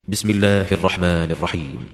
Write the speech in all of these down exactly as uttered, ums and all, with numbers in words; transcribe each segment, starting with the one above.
بسم الله الرحمن الرحيم.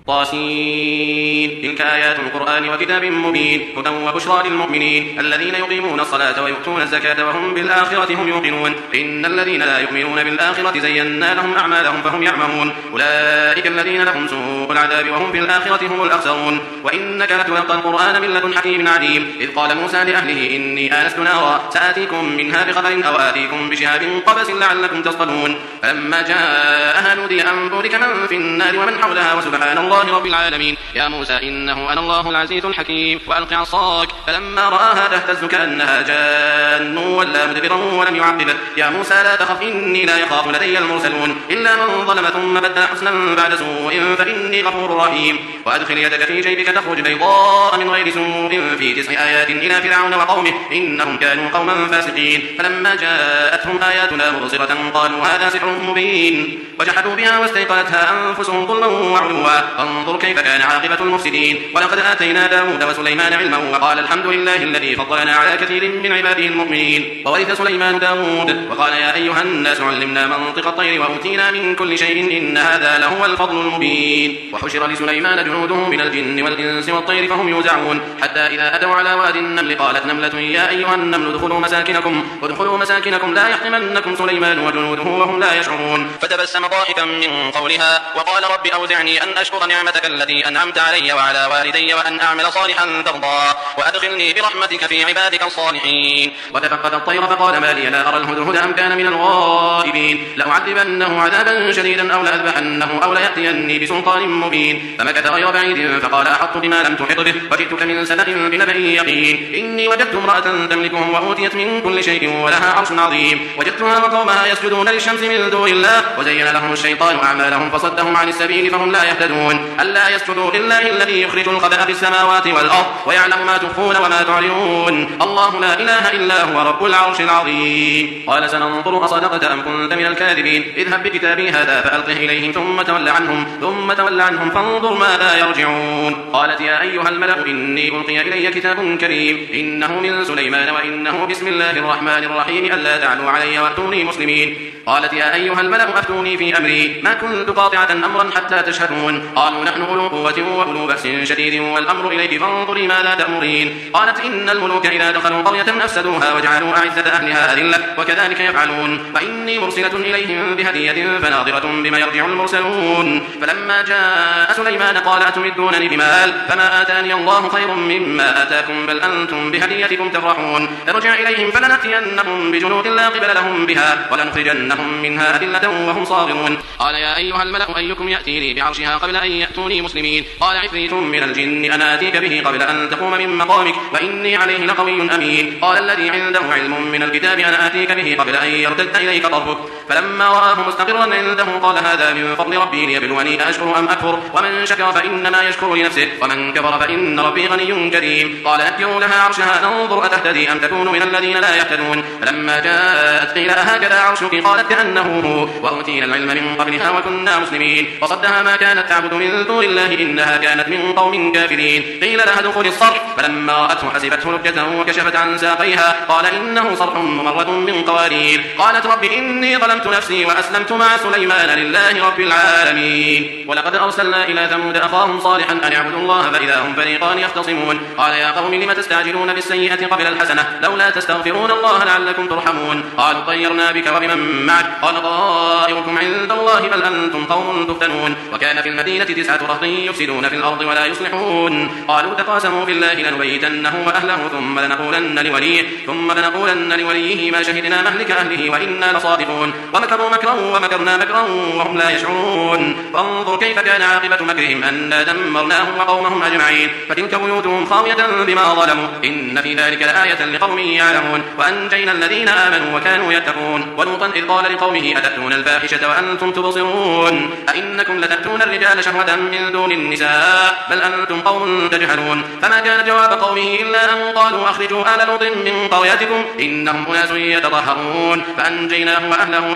طاسين. تلك آيات القرآن وكتاب مبين هدى وبشرى للمؤمنين الذين يقيمون الصلاة ويؤتون الزكاة وهم بالآخرة هم يوقنون إن الذين لا يؤمنون بالآخرة زينا لهم أعمالهم فهم يعمهون أولئك الذين لهم سوء العذاب وهم بالآخرة هم الأخسرون وإنك لتلقى القرآن من لدن حكيم عليم إذ قال موسى لأهله إني آنست نارا سآتيكم منها بخبر أو آتيكم بشهاب قبس لعلكم تصطلون فلما جاءها نودي أن بورك من في النار ومن حولها وسبحان الله رب العالمين يا موسى إنه أنا الله العزيز الحكيم وألق عصاك فلما رآها تهتز كأنها جان ولا مدبرا ولم يعقب يا موسى لا تخف إني لا يخاف لدي المرسلون إلا من ظلم ثم بدل حسنا بعد سوء فإني غفور رحيم وأدخل يدك في جيبك تخرج بيضاء من غير سوء في تسع آيات إلى فرعون وقومه إنهم كانوا قوما فاسقين فلما جاءتهم آياتنا مبصرة قالوا هذا سحر مبين وجحدوا بها واستيقنتها أنفسهم ظلما وعلوا فانظر كيف كان عاقبة المفسدين ولقد آتينا داود وسليمان علما وقال الحمد لله الذي فضلنا على كثير من عباده المؤمنين وورث سليمان داود وقال يا أيها الناس علمنا منطق الطير وأوتينا من كل شيء إن هذا لهو الفضل المبين وحشر لسليمان جنوده من الجن والإنس والطير فهم يوزعون حتى إذا أتوا على واد النمل قالت نملة يا أيها النمل ادخلوا مساكنكم ادخلوا مساكنكم لا يحطمنكم سليمان وجنوده وهم لا يشعرون فتبسم ضاحكا من قولها وقال رب أوزعني أن أشكر نعمتك التي أنعمت علي وعلى والدي وأن أعمل صالحا ترضى وأدخلني برحمتك في عبادك الصالحين وتفقد الطير فقال ما لي لا أرى الهدهد أم كان من الغائبين لأعذبنه عذابا شديدا أو لأذبحنه أو ليأتيني بسلطان مبين فمكث غير بعيد فقال أحط بما لم تحط به وجئتك من سبأ بنبأ يقين إني وجدت امرأة تملكهم وأوتيت من كل شيء ولها عرش عظيم وجدتها وقومها يسجدون للشمس من دون الله وزين لهم الشيطان أعمالهم فصدهم عن السبيل فهم لا يهتدون ألا يسجدوا لله الذي يخرج الخبأ في السماوات والأرض ويعلم ما تخفون وما تعلنون الله لا إله إلا هو رب العرش العظيم قال سننظر أصدقت أم كنت من الكاذبين اذهب بكتابي هذا فألقه إليهم ثم تول عنهم ثم تول عنهم فانظر ماذا يرجعون قالت يا أيها الملأ إني ألقي إلي كتاب كريم إنه من سليمان وإنه بسم الله الرحمن الرحيم ألا تعلوا علي وأتوني مسلمين قالت يا أيها الملأ أفتوني في أمري ما كنت قاطعة أمرا حتى تشهدون قالوا نحن أولو قوة وأولو بأس شديد والأمر إليك فانظري ماذا تأمرين قالت إن الملوك إذا دخلوا قرية أفسدوها وجعلوا أعزة أهلها أذلة وكذلك يفعلون وإني مرسلة إليهم بهدية فناظرة بما يرجع المرسلون فلما جاء سليمان قال أتمدونني بمال فما آتاني الله خير مما آتاكم بل أنتم بهديتكم تفرحون ارجع إليهم فلنأتينهم بجنود لا قبل لهم بها ولنخرجنهم منها أذلة وهم صاغرون قال يا أيها الملأ أيكم يأتيني بعرشها قبل أن يأتوني مسلمين قال عفريت من الجن أنا آتيك به قبل أن تقوم من مقامك وإني عليه لقوي أمين قال الذي عنده علم من الكتاب أنا آتيك به قبل أن يرتد إليك طرفك فلما رآه مستقرا عنده قال هذا من فضل ربي ليبلوني أشكر أم أكفر ومن شكر فإنما يشكر لنفسه ومن كفر فإن ربي غني كريم قال نكروا لها عرشها ننظر أتهتدي أم تكون من الذين لا يهتدون فلما جاءت قيل أهكذا عرشك قالت كأنه هو وأوتينا العلم من قبلها وكنا مسلمين وصدها ما كانت تعبد من دون الله إنها كانت من قوم كافرين قيل لها ادخل الصرح فلما رأته حسبته لجة وكشفت عن ساقيها قال إنه صرح ممرد من قوارير قالت رب إني ظلمت نفسي وأسلمت مع سليمان لله رب العالمين ولقد أرسلنا إلى ثمود أخاهم صالحا أن اعبدوا الله فإذا هم فريقان يختصمون قال يا قوم لم تستعجلون بالسيئة قبل الحسنة لولا تستغفرون الله لعلكم ترحمون قالوا طيرنا بك وبمن معك قال طائركم عند الله بل أنتم قوم تفتنون وكان في المدينة تسعة رهط يفسدون في الأرض ولا يصلحون قالوا تقاسموا بالله لنبيتنه وأهله ثم لنقولن لوليه ثم لنقولن لوليه ما شهدنا مهلك أهله وإنا لصادقون ومكروا مكرا ومكرنا مكرا وهم لا يشعرون فانظر كيف كان عاقبة مكرهم أنا دمرناهم وقومهم أجمعين فتلك بيوتهم خاوية بما ظلموا إن في ذلك لآية لقوم يعلمون وأنجينا الذين آمنوا وكانوا يتقون ولوطا إذ قال لقومه أتأتون الفاحشة وأنتم تبصرون أئنكم لتأتون الرجال شهوة من دون النساء بل أنتم قوم تجهلون فما كان جواب قومه إلا أن قالوا أخرجوا آل لوط من قريتكم إنهم أناس يتطهرون فأنجيناه وأهله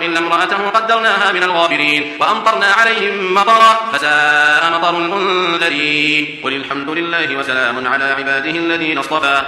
إلا امرأته قدرناها من الغابرين وأمطرنا عليهم مطرا فساء مطر المنذرين قل الحمد لله وسلام على عباده الذين اصطفى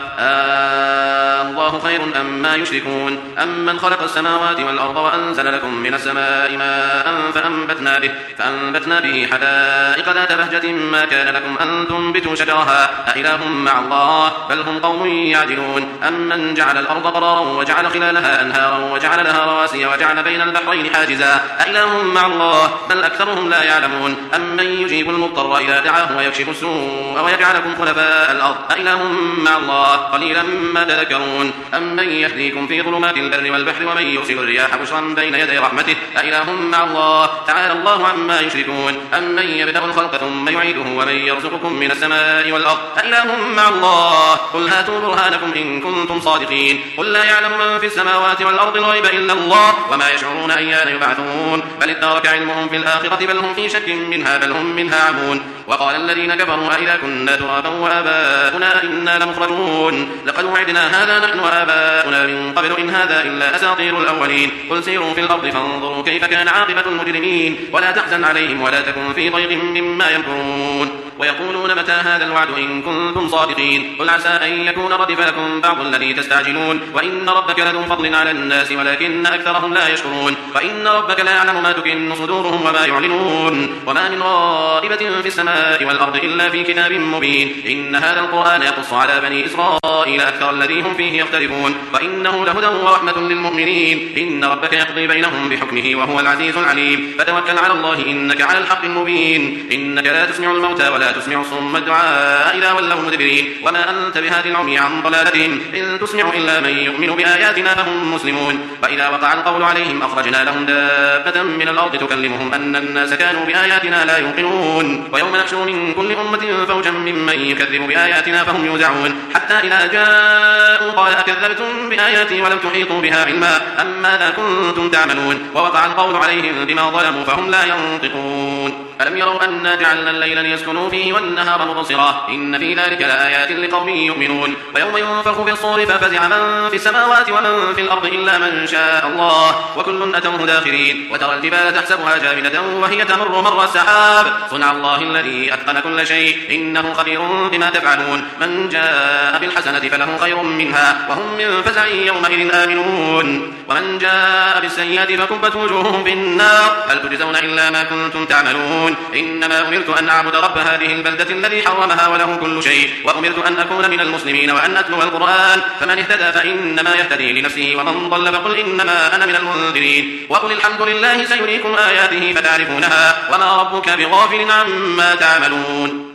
آه الله خير أم ما يشركون أمن خلق السماوات والأرض وأنزل لكم من السماء ماء فأنبتنا به, فأنبتنا به حدائق ذات بهجة ما كان لكم أن تنبتوا شجرها أإله مع الله بل هم قوم يعدلون أمن جعل الأرض قرارا وجعل خلالها أنهارا وجعل لها رواسي وجعل بين البحرين حاجزا أإله مع الله بل أكثرهم لا يعلمون أمن يجيب المضطر إذا دعاه ويكشف السوء ويجعلكم خلفاء الأرض أإله مع الله قليلا ما تذكرون أمن يهديكم في ظلمات البر والبحر ومن يرسل الرياح بشرا بين يدي رحمته أإله مع الله تعالى الله عما يشركون أمن يبدأ الخلق ثم يعيده ومن يرزقكم من السماء والأرض أإله مع الله قل هاتوا برهانكم إن كنتم صادقين قل لا يعلم من في السماوات والأرض الغيب إلا الله وما يشعرون أيان يبعثون بل ادارك علمهم في الآخرة بل هم في شك منها بل هم منها عمون وقال الذين كفروا أئذا كنا ترابا وآباؤنا إنا لمخرجون لقد وعدنا هذا نحن وآباؤنا من قبل إن هذا إلا أساطير الأولين قل سيروا في الأرض فانظروا كيف كان عاقبة المجرمين ولا تحزن عليهم ولا تكن في ضيق مما يمكرون ويقولون متى هذا الوعد إن كنتم صادقين قل عسى أن يكون ردف لكم بعض الذي تستعجلون وإن ربك لذو فضل على الناس ولكن أكثرهم لا يشكرون وإن ربك لا يعلم ما تكن صدورهم وما يعلنون وما من غائبة في السماء والأرض إلا في كتاب مبين إن هذا القرآن يقص على بني إسرائيل أكثر الذي هم فيه يختلفون وإنه لهدى ورحمة للمؤمنين إن ربك يقضي بينهم بحكمه وهو العزيز العليم فتوكل على الله إنك على الحق المبين إنك لا تسمع الموتى ولا تسمع الصم الدعاء إذا ولوا مدبرين وما أنت بهاد العمي عن ضلالتهم إن تسمع إلا من يؤمن بآياتنا فهم مسلمون وإذا وقع القول عليهم أخرجنا لهم دابة من الأرض تكلمهم أن الناس كانوا بآياتنا لا يوقنون ويوم نحشر من كل أمة فوجا ممن يكذب بآياتنا فهم يوزعون حتى إذا جاءوا قال أكذبتم بآياتي ولم تحيطوا بها علما أم ماذا كنتم تعملون ووقع القول عليهم بما ظلموا فهم لا ينطقون ألم يروا أنا جعلنا الليل ليسكنوا فيه والنهار مبصرا إن في ذلك لآيات لقوم يؤمنون ويوم ينفخ في الصور ففزع من في السماوات ومن في الأرض إلا من شاء الله وكل أتوه داخرين وترى الجبال تحسبها جامدة وهي تمر مر السحاب صنع الله الذي أتقن كل شيء إنه خبير بما تفعلون من جاء بالحسنة فله خير منها وهم من فزع يومئذ آمنون ومن جاء بالسيئة فكبت وجوههم في النار هل تجزون إلا ما كنتم تعملون إنما أمرت أن أعبد رب هذه البلدة الذي حرمها وله كل شيء وأمرت أن أكون من المسلمين وأن أتلو القرآن فمن اهتدى فإنما يهتدي لنفسه ومن ضل فقل إنما أنا من المنذرين وقل الحمد لله سيريكم آياته فتعرفونها وما ربك بغافل عما تعملون